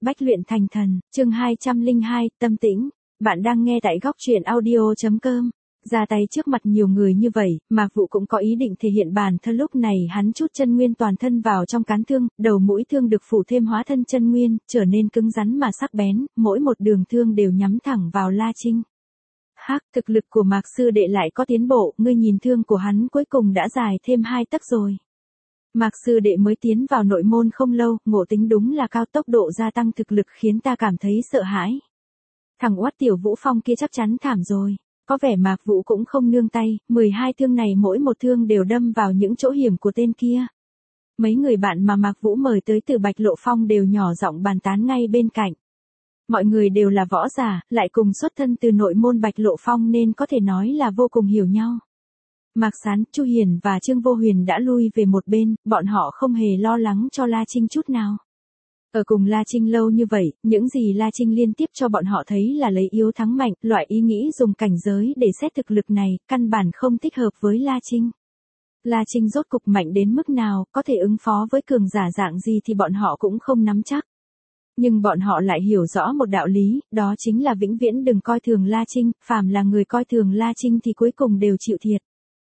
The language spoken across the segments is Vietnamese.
Bách luyện thành thần, chương 202, tâm tĩnh. Bạn đang nghe tại góc truyện audio.com. Ra tay trước mặt nhiều người như vậy, Mạc Vũ cũng có ý định thể hiện bản thân. Lúc này hắn chút chân nguyên toàn thân vào trong cán thương, đầu mũi thương được phủ thêm hóa thân chân nguyên, trở nên cứng rắn mà sắc bén, mỗi một đường thương đều nhắm thẳng vào La Trinh. Hắc, thực lực của Mạc sư đệ lại có tiến bộ, ngươi nhìn thương của hắn cuối cùng đã dài thêm 2 tấc rồi. Mạc sư đệ mới tiến vào nội môn không lâu, ngộ tính đúng là cao, tốc độ gia tăng thực lực khiến ta cảm thấy sợ hãi. Thằng oát Tiểu Vũ Phong kia chắc chắn thảm rồi. Có vẻ Mạc Vũ cũng không nương tay, 12 thương này mỗi một thương đều đâm vào những chỗ hiểm của tên kia. Mấy người bạn mà Mạc Vũ mời tới từ Bạch Lộ Phong đều nhỏ giọng bàn tán ngay bên cạnh. Mọi người đều là võ giả, lại cùng xuất thân từ nội môn Bạch Lộ Phong nên có thể nói là vô cùng hiểu nhau. Mạc Sán, Chu Hiền và Trương Vô Huyền đã lui về một bên, bọn họ không hề lo lắng cho La Trinh chút nào. Ở cùng La Trinh lâu như vậy, những gì La Trinh liên tiếp cho bọn họ thấy là lấy yếu thắng mạnh, loại ý nghĩ dùng cảnh giới để xét thực lực này, căn bản không thích hợp với La Trinh. La Trinh rốt cục mạnh đến mức nào, có thể ứng phó với cường giả dạng gì thì bọn họ cũng không nắm chắc. Nhưng bọn họ lại hiểu rõ một đạo lý, đó chính là vĩnh viễn đừng coi thường La Trinh, phàm là người coi thường La Trinh thì cuối cùng đều chịu thiệt.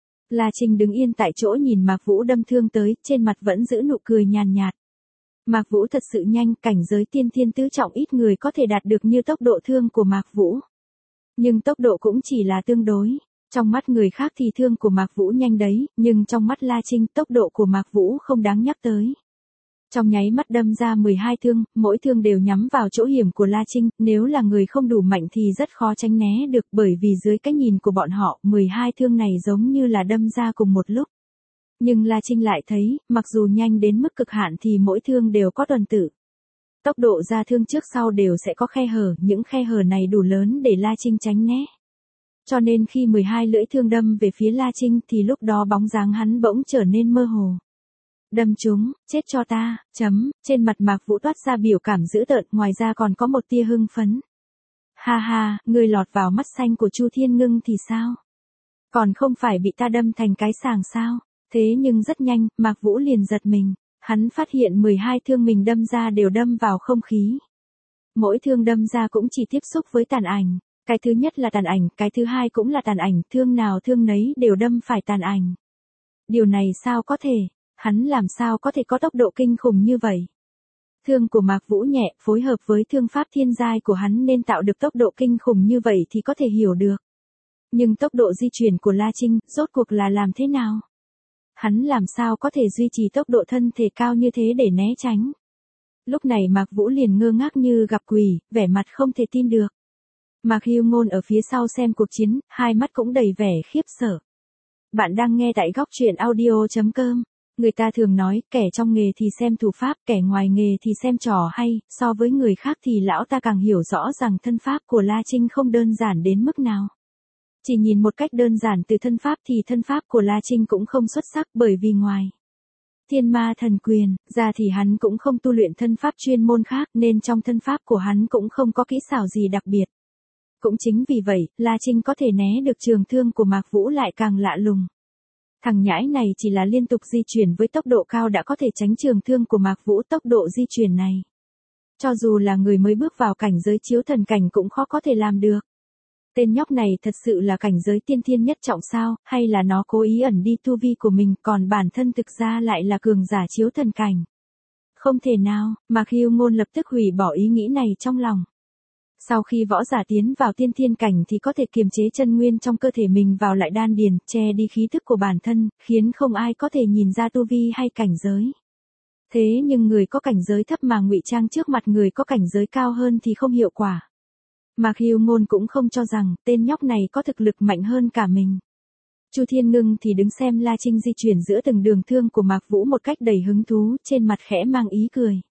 La Trinh đứng yên tại chỗ nhìn Mạc Vũ đâm thương tới, trên mặt vẫn giữ nụ cười nhàn nhạt. Mạc Vũ thật sự nhanh, cảnh giới tiên thiên tứ trọng ít người có thể đạt được như tốc độ thương của Mạc Vũ. Nhưng tốc độ cũng chỉ là tương đối. Trong mắt người khác thì thương của Mạc Vũ nhanh đấy, nhưng trong mắt La Trinh tốc độ của Mạc Vũ không đáng nhắc tới. Trong nháy mắt đâm ra 12 thương, mỗi thương đều nhắm vào chỗ hiểm của La Trinh, nếu là người không đủ mạnh thì rất khó tránh né được, bởi vì dưới cái nhìn của bọn họ, 12 thương này giống như là đâm ra cùng một lúc. Nhưng La Trinh lại thấy, mặc dù nhanh đến mức cực hạn thì mỗi thương đều có tuần tự. Tốc độ ra thương trước sau đều sẽ có khe hở, những khe hở này đủ lớn để La Trinh tránh né. Cho nên khi 12 lưỡi thương đâm về phía La Trinh thì lúc đó bóng dáng hắn bỗng trở nên mơ hồ. Đâm chúng, chết cho ta, trên mặt Mạc Vũ toát ra biểu cảm dữ tợn, ngoài ra còn có một tia hưng phấn. Ha ha, ngươi lọt vào mắt xanh của Chu Thiên Ngưng thì sao? Còn không phải bị ta đâm thành cái sàng sao? Thế nhưng rất nhanh, Mạc Vũ liền giật mình, hắn phát hiện 12 thương mình đâm ra đều đâm vào không khí. Mỗi thương đâm ra cũng chỉ tiếp xúc với tàn ảnh, cái thứ nhất là tàn ảnh, cái thứ hai cũng là tàn ảnh, thương nào thương nấy đều đâm phải tàn ảnh. Điều này sao có thể? Hắn làm sao có thể có tốc độ kinh khủng như vậy? Thương của Mạc Vũ nhẹ, phối hợp với thương pháp thiên giai của hắn nên tạo được tốc độ kinh khủng như vậy thì có thể hiểu được. Nhưng tốc độ di chuyển của La Trinh, rốt cuộc là làm thế nào? Hắn làm sao có thể duy trì tốc độ thân thể cao như thế để né tránh? Lúc này Mạc Vũ liền ngơ ngác như gặp quỷ, vẻ mặt không thể tin được. Mạc Hưu Ngôn ở phía sau xem cuộc chiến, hai mắt cũng đầy vẻ khiếp sợ. Bạn đang nghe tại góc truyện audio.com. Người ta thường nói, kẻ trong nghề thì xem thủ pháp, kẻ ngoài nghề thì xem trò hay, so với người khác thì lão ta càng hiểu rõ rằng thân pháp của La Trinh không đơn giản đến mức nào. Chỉ nhìn một cách đơn giản từ thân pháp thì thân pháp của La Trinh cũng không xuất sắc, bởi vì ngoài Thiên Ma Thần Quyền ra thì hắn cũng không tu luyện thân pháp chuyên môn khác nên trong thân pháp của hắn cũng không có kỹ xảo gì đặc biệt. Cũng chính vì vậy, La Trinh có thể né được trường thương của Mạc Vũ lại càng lạ lùng. Thằng nhãi này chỉ là liên tục di chuyển với tốc độ cao đã có thể tránh trường thương của Mạc Vũ, tốc độ di chuyển này. Cho dù là người mới bước vào cảnh giới chiếu thần cảnh cũng khó có thể làm được. Tên nhóc này thật sự là cảnh giới tiên thiên nhất trọng sao, hay là nó cố ý ẩn đi tu vi của mình, còn bản thân thực ra lại là cường giả chiếu thần cảnh. Không thể nào, Mạc Hưu Ngôn lập tức hủy bỏ ý nghĩ này trong lòng. Sau khi võ giả tiến vào tiên thiên cảnh thì có thể kiềm chế chân nguyên trong cơ thể mình vào lại đan điền, che đi khí thức của bản thân, khiến không ai có thể nhìn ra tu vi hay cảnh giới. Thế nhưng người có cảnh giới thấp mà ngụy trang trước mặt người có cảnh giới cao hơn thì không hiệu quả. Mạc Hưu Ngôn cũng không cho rằng tên nhóc này có thực lực mạnh hơn cả mình. Chu Thiên Ngưng thì đứng xem La Trinh di chuyển giữa từng đường thương của Mạc Vũ một cách đầy hứng thú, trên mặt khẽ mang ý cười.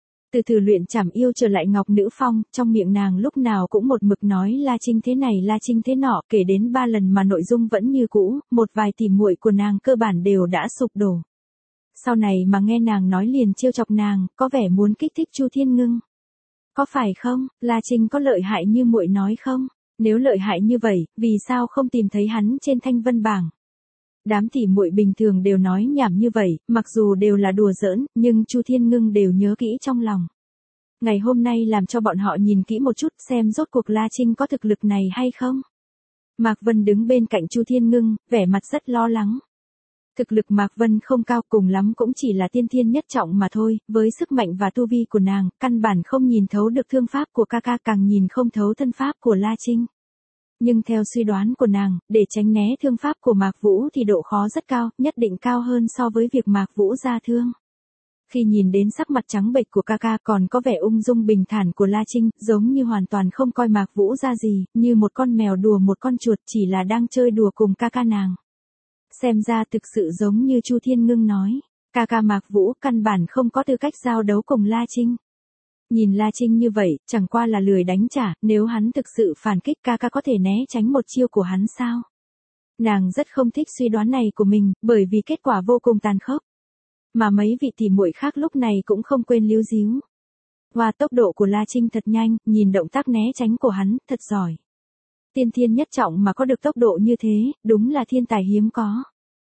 Từ luyện trảm yêu trở lại Ngọc Nữ Phong, trong miệng nàng lúc nào cũng một mực nói La Trinh thế này La Trinh thế nọ, kể đến 3 lần mà nội dung vẫn như cũ, một vài tỉ muội của nàng cơ bản đều đã sụp đổ. Sau này mà nghe nàng nói liền trêu chọc nàng, có vẻ muốn kích thích Chu Thiên Ngưng. Có phải không, La Trinh có lợi hại như muội nói không? Nếu lợi hại như vậy, vì sao không tìm thấy hắn trên thanh vân bảng? Đám tỉ muội bình thường đều nói nhảm như vậy, mặc dù đều là đùa giỡn, nhưng Chu Thiên Ngưng đều nhớ kỹ trong lòng. Ngày hôm nay làm cho bọn họ nhìn kỹ một chút xem rốt cuộc La Trinh có thực lực này hay không. Mạc Vân đứng bên cạnh Chu Thiên Ngưng, vẻ mặt rất lo lắng. Thực lực Mạc Vân không cao, cùng lắm cũng chỉ là tiên thiên nhất trọng mà thôi, với sức mạnh và tu vi của nàng, căn bản không nhìn thấu được thương pháp của ca ca, càng nhìn không thấu thân pháp của La Trinh. Nhưng theo suy đoán của nàng, để tránh né thương pháp của Mạc Vũ thì độ khó rất cao, nhất định cao hơn so với việc Mạc Vũ ra thương. Khi nhìn đến sắc mặt trắng bệch của ca ca còn có vẻ ung dung bình thản của La Trinh, giống như hoàn toàn không coi Mạc Vũ ra gì, như một con mèo đùa một con chuột, chỉ là đang chơi đùa cùng ca ca nàng. Xem ra thực sự giống như Chu Thiên Ngưng nói, ca ca Mạc Vũ căn bản không có tư cách giao đấu cùng La Trinh. Nhìn La Trinh như vậy, chẳng qua là lười đánh trả, nếu hắn thực sự phản kích ca ca có thể né tránh một chiêu của hắn sao? Nàng rất không thích suy đoán này của mình, bởi vì kết quả vô cùng tàn khốc. Mà mấy vị tỷ muội khác lúc này cũng không quên líu díu. Và tốc độ của La Trinh thật nhanh, nhìn động tác né tránh của hắn, thật giỏi. Tiên thiên nhất trọng mà có được tốc độ như thế, đúng là thiên tài hiếm có.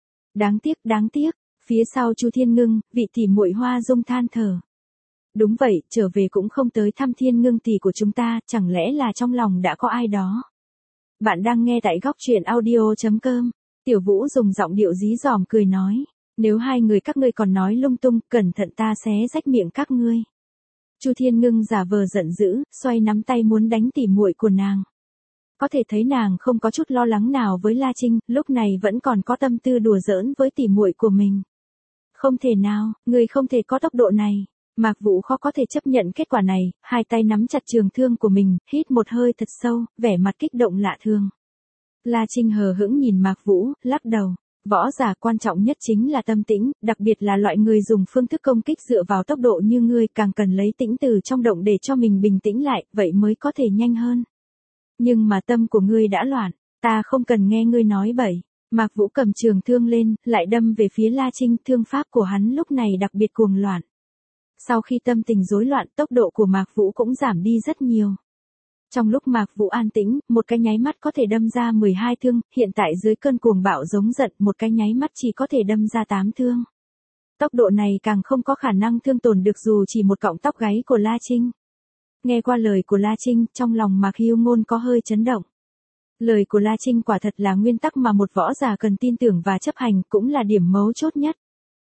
Đáng tiếc, phía sau Chu Thiên Ngưng, vị tỷ muội Hoa Dung than thở. Đúng vậy, trở về cũng không tới thăm Thiên Ngưng tỷ của chúng ta, chẳng lẽ là trong lòng đã có ai đó. Bạn đang nghe tại góc truyện audio.com. Tiểu Vũ dùng giọng điệu dí dỏm cười nói. Nếu hai người các ngươi còn nói lung tung, cẩn thận ta xé rách miệng các ngươi. Chu Thiên Ngưng giả vờ giận dữ, xoay nắm tay muốn đánh tỉ muội của nàng. Có thể thấy nàng không có chút lo lắng nào với La Trinh, lúc này vẫn còn có tâm tư đùa giỡn với tỉ muội của mình. Không thể nào, người không thể có tốc độ này. Mạc Vũ khó có thể chấp nhận kết quả này, hai tay nắm chặt trường thương của mình, hít một hơi thật sâu, vẻ mặt kích động lạ thường. La Trinh hờ hững nhìn Mạc Vũ, lắc đầu. Võ giả quan trọng nhất chính là tâm tĩnh, đặc biệt là loại người dùng phương thức công kích dựa vào tốc độ như ngươi, càng cần lấy tĩnh từ trong động để cho mình bình tĩnh lại, vậy mới có thể nhanh hơn. Nhưng mà tâm của ngươi đã loạn, ta không cần nghe ngươi nói bậy. Mạc Vũ cầm trường thương lên, lại đâm về phía La Trinh, thương pháp của hắn lúc này đặc biệt cuồng loạn. Sau khi tâm tình rối loạn, tốc độ của Mạc Vũ cũng giảm đi rất nhiều. Trong lúc Mạc Vũ an tĩnh, một cái nháy mắt có thể đâm ra 12 thương, hiện tại dưới cơn cuồng bạo giống giận, một cái nháy mắt chỉ có thể đâm ra 8 thương. Tốc độ này càng không có khả năng thương tổn được dù chỉ một cọng tóc gáy của La Trinh. Nghe qua lời của La Trinh, trong lòng Mạc Hưu Ngôn có hơi chấn động. Lời của La Trinh quả thật là nguyên tắc mà một võ giả cần tin tưởng và chấp hành, cũng là điểm mấu chốt nhất.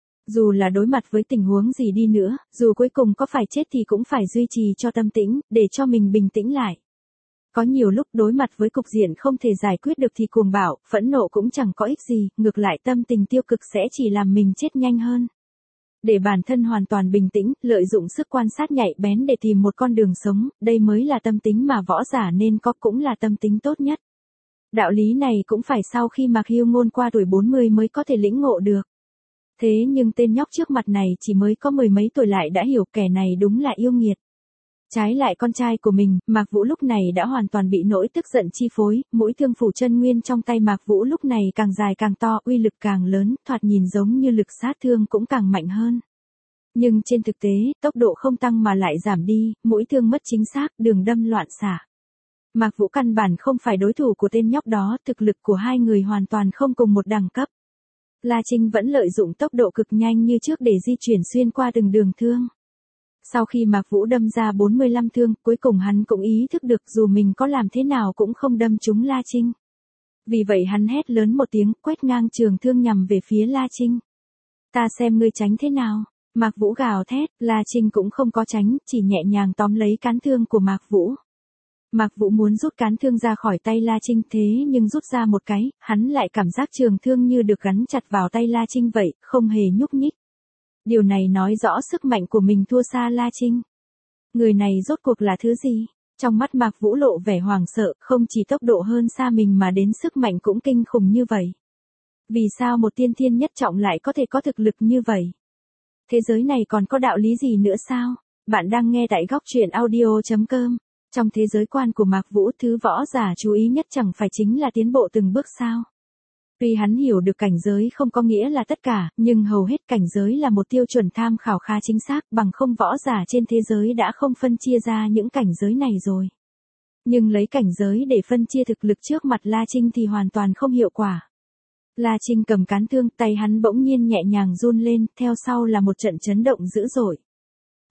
Dù là đối mặt với tình huống gì đi nữa, dù cuối cùng có phải chết thì cũng phải duy trì cho tâm tĩnh, để cho mình bình tĩnh lại. Có nhiều lúc đối mặt với cục diện không thể giải quyết được thì cuồng bạo, phẫn nộ cũng chẳng có ích gì, ngược lại tâm tình tiêu cực sẽ chỉ làm mình chết nhanh hơn. Để bản thân hoàn toàn bình tĩnh, lợi dụng sức quan sát nhạy bén để tìm một con đường sống, đây mới là tâm tính mà võ giả nên có, cũng là tâm tính tốt nhất. Đạo lý này cũng phải sau khi Mạc Hưu Ngôn qua tuổi 40 mới có thể lĩnh ngộ được. Thế nhưng tên nhóc trước mặt này chỉ mới có mười mấy tuổi lại đã hiểu, kẻ này đúng là yêu nghiệt. Trái lại con trai của mình, Mạc Vũ lúc này đã hoàn toàn bị nỗi tức giận chi phối, mũi thương phủ chân nguyên trong tay Mạc Vũ lúc này càng dài càng to, uy lực càng lớn, thoạt nhìn giống như lực sát thương cũng càng mạnh hơn. Nhưng trên thực tế, tốc độ không tăng mà lại giảm đi, mũi thương mất chính xác, đường đâm loạn xạ. Mạc Vũ căn bản không phải đối thủ của tên nhóc đó, thực lực của hai người hoàn toàn không cùng một đẳng cấp. La Trinh vẫn lợi dụng tốc độ cực nhanh như trước để di chuyển xuyên qua từng đường thương. Sau khi Mạc Vũ đâm ra 45 thương, cuối cùng hắn cũng ý thức được dù mình có làm thế nào cũng không đâm trúng La Trinh. Vì vậy hắn hét lớn một tiếng, quét ngang trường thương nhằm về phía La Trinh. Ta xem ngươi tránh thế nào. Mạc Vũ gào thét, La Trinh cũng không có tránh, chỉ nhẹ nhàng tóm lấy cán thương của Mạc Vũ. Mạc Vũ muốn rút cán thương ra khỏi tay La Trinh, thế nhưng rút ra một cái, hắn lại cảm giác trường thương như được gắn chặt vào tay La Trinh vậy, không hề nhúc nhích. Điều này nói rõ sức mạnh của mình thua xa La Trinh. Người này rốt cuộc là thứ gì? Trong mắt Mạc Vũ lộ vẻ hoảng sợ, không chỉ tốc độ hơn xa mình mà đến sức mạnh cũng kinh khủng như vậy. Vì sao một tiên thiên nhất trọng lại có thể có thực lực như vậy? Thế giới này còn có đạo lý gì nữa sao? Bạn đang nghe tại góc truyện audio.com. Trong thế giới quan của Mạc Vũ, thứ võ giả chú ý nhất chẳng phải chính là tiến bộ từng bước sao? Tuy hắn hiểu được cảnh giới không có nghĩa là tất cả, nhưng hầu hết cảnh giới là một tiêu chuẩn tham khảo khá chính xác, bằng không võ giả trên thế giới đã không phân chia ra những cảnh giới này rồi. Nhưng lấy cảnh giới để phân chia thực lực trước mặt La Trinh thì hoàn toàn không hiệu quả. La Trinh cầm cán thương, tay hắn bỗng nhiên nhẹ nhàng run lên, theo sau là một trận chấn động dữ dội.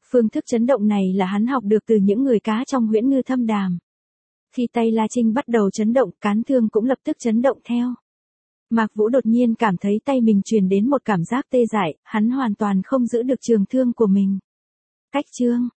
Phương thức chấn động này là hắn học được từ những người cá trong huyễn ngư thâm đàm. Khi tay La Trinh bắt đầu chấn động, cán thương cũng lập tức chấn động theo. Mạc Vũ đột nhiên cảm thấy tay mình truyền đến một cảm giác tê dại, hắn hoàn toàn không giữ được trường thương của mình. Cách chương